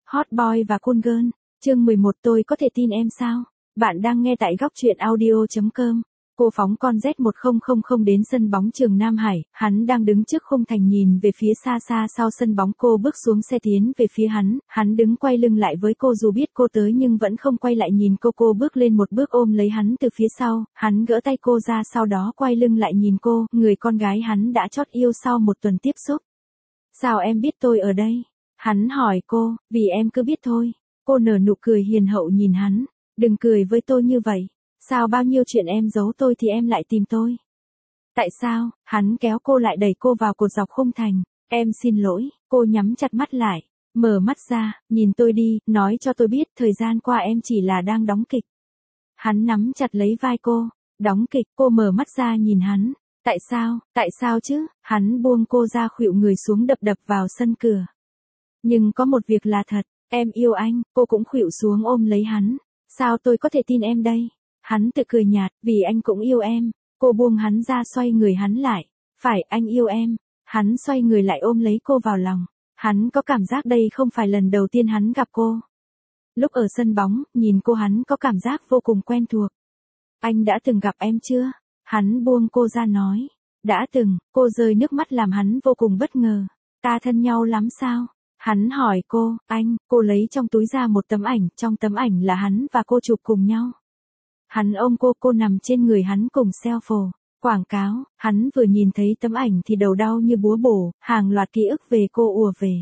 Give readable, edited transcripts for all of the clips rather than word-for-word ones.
Hot Boy và Cool Girl, chương 11 tôi có thể tin em sao? Bạn đang nghe tại góc truyện audio.com. Cô phóng con Z1000 đến sân bóng trường Nam Hải, hắn đang đứng trước khung thành nhìn về phía xa xa sau sân bóng, cô bước xuống xe tiến về phía hắn đứng quay lưng lại với cô dù biết cô tới nhưng vẫn không quay lại nhìn cô bước lên một bước ôm lấy hắn từ phía sau, hắn gỡ tay cô ra sau đó quay lưng lại nhìn cô, người con gái hắn đã chót yêu sau một tuần tiếp xúc. Sao em biết tôi ở đây? Hắn hỏi cô, vì em cứ biết thôi. Cô nở nụ cười hiền hậu nhìn hắn, đừng cười với tôi như vậy. Sao bao nhiêu chuyện em giấu tôi thì em lại tìm tôi? Tại sao? Hắn kéo cô lại đẩy cô vào cột dọc khung thành. Em xin lỗi, cô nhắm chặt mắt lại, mở mắt ra, nhìn tôi đi, nói cho tôi biết thời gian qua em chỉ là đang đóng kịch. Hắn nắm chặt lấy vai cô, đóng kịch, cô mở mắt ra nhìn hắn. Tại sao chứ? Hắn buông cô ra khuỵu người xuống đập vào sân cửa. Nhưng có một việc là thật, em yêu anh, cô cũng khuỵu xuống ôm lấy hắn. Sao tôi có thể tin em đây? Hắn tự cười nhạt, vì anh cũng yêu em. Cô buông hắn ra xoay người hắn lại. Phải, anh yêu em. Hắn xoay người lại ôm lấy cô vào lòng. Hắn có cảm giác đây không phải lần đầu tiên hắn gặp cô. Lúc ở sân bóng, nhìn cô hắn có cảm giác vô cùng quen thuộc. Anh đã từng gặp em chưa? Hắn buông cô ra nói. Đã từng, cô rơi nước mắt làm hắn vô cùng bất ngờ. Ta thân nhau lắm sao? Hắn hỏi cô, cô lấy trong túi ra một tấm ảnh, trong tấm ảnh là hắn và cô chụp cùng nhau. Hắn ôm cô nằm trên người hắn cùng selfie, quảng cáo, hắn vừa nhìn thấy tấm ảnh thì đầu đau như búa bổ, hàng loạt ký ức về cô ùa về.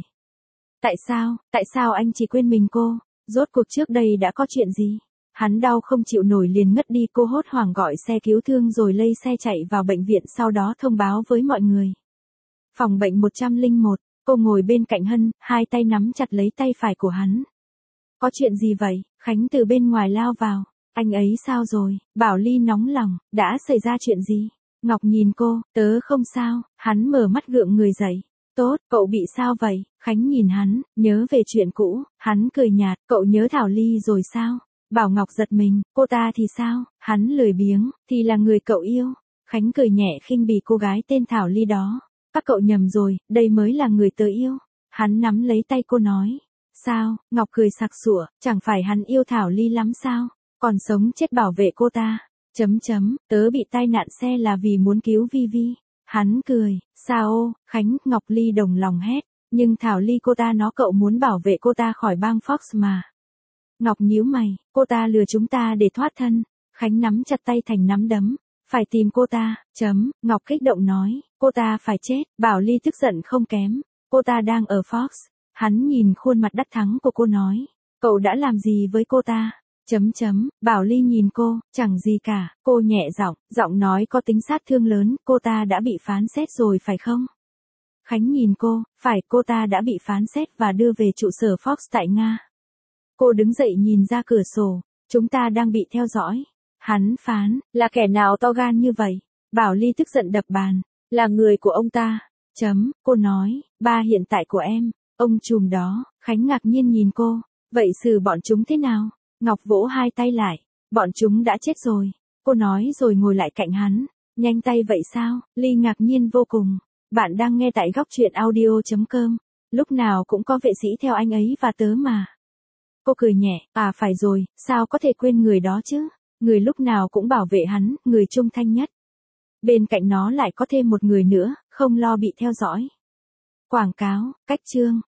Tại sao anh chỉ quên mình cô? Rốt cuộc trước đây đã có chuyện gì? Hắn đau không chịu nổi liền ngất đi, cô hốt hoảng gọi xe cứu thương rồi lây xe chạy vào bệnh viện, sau đó thông báo với mọi người. Phòng bệnh 101, cô ngồi bên cạnh Hân, hai tay nắm chặt lấy tay phải của hắn. Có chuyện gì vậy? Khánh từ bên ngoài lao vào. Anh ấy sao rồi? Bảo Ly nóng lòng, đã xảy ra chuyện gì? Ngọc nhìn cô, tớ không sao, hắn mở mắt gượng người dậy. Tốt, cậu bị sao vậy? Khánh nhìn hắn, nhớ về chuyện cũ, hắn cười nhạt, cậu nhớ Thảo Ly rồi sao? Bảo Ngọc giật mình, cô ta thì sao? Hắn lười biếng, thì là người cậu yêu. Khánh cười nhẹ khinh bỉ cô gái tên Thảo Ly đó. Các cậu nhầm rồi, đây mới là người tớ yêu. Hắn nắm lấy tay cô nói. Sao? Ngọc cười sặc sụa, chẳng phải hắn yêu Thảo Ly lắm sao? Còn sống chết bảo vệ cô ta. Tớ bị tai nạn xe là vì muốn cứu Vi Vi. Hắn cười, sao ô? Khánh, Ngọc Ly đồng lòng hét. Nhưng Thảo Ly cô ta nó cậu muốn bảo vệ cô ta khỏi bang Fox mà. Ngọc nhíu mày, cô ta lừa chúng ta để thoát thân. Khánh nắm chặt tay thành nắm đấm. Phải tìm cô ta, Ngọc kích động nói, cô ta phải chết. Bảo Ly tức giận không kém, cô ta đang ở Fox. Hắn nhìn khuôn mặt đắc thắng của cô nói, cậu đã làm gì với cô ta? Bảo Ly nhìn cô, chẳng gì cả, cô nhẹ giọng nói có tính sát thương lớn, cô ta đã bị phán xét rồi phải không? Khánh nhìn cô, phải, cô ta đã bị phán xét và đưa về trụ sở Fox tại Nga. Cô đứng dậy nhìn ra cửa sổ, chúng ta đang bị theo dõi. Hắn phán, là kẻ nào to gan như vậy? Bảo Ly tức giận đập bàn, là người của ông ta. Cô nói, ba hiện tại của em, ông trùm đó. Khánh ngạc nhiên nhìn cô, vậy xử bọn chúng thế nào? Ngọc vỗ hai tay lại, bọn chúng đã chết rồi. Cô nói rồi ngồi lại cạnh hắn, nhanh tay vậy sao? Ly ngạc nhiên vô cùng. Bạn đang nghe tại góc truyện audio.com, lúc nào cũng có vệ sĩ theo anh ấy và tớ mà. Cô cười nhẹ, phải rồi, sao có thể quên người đó chứ? Người lúc nào cũng bảo vệ hắn, người trung thanh nhất. Bên cạnh nó lại có thêm một người nữa, không lo bị theo dõi. Quảng cáo, cách chương,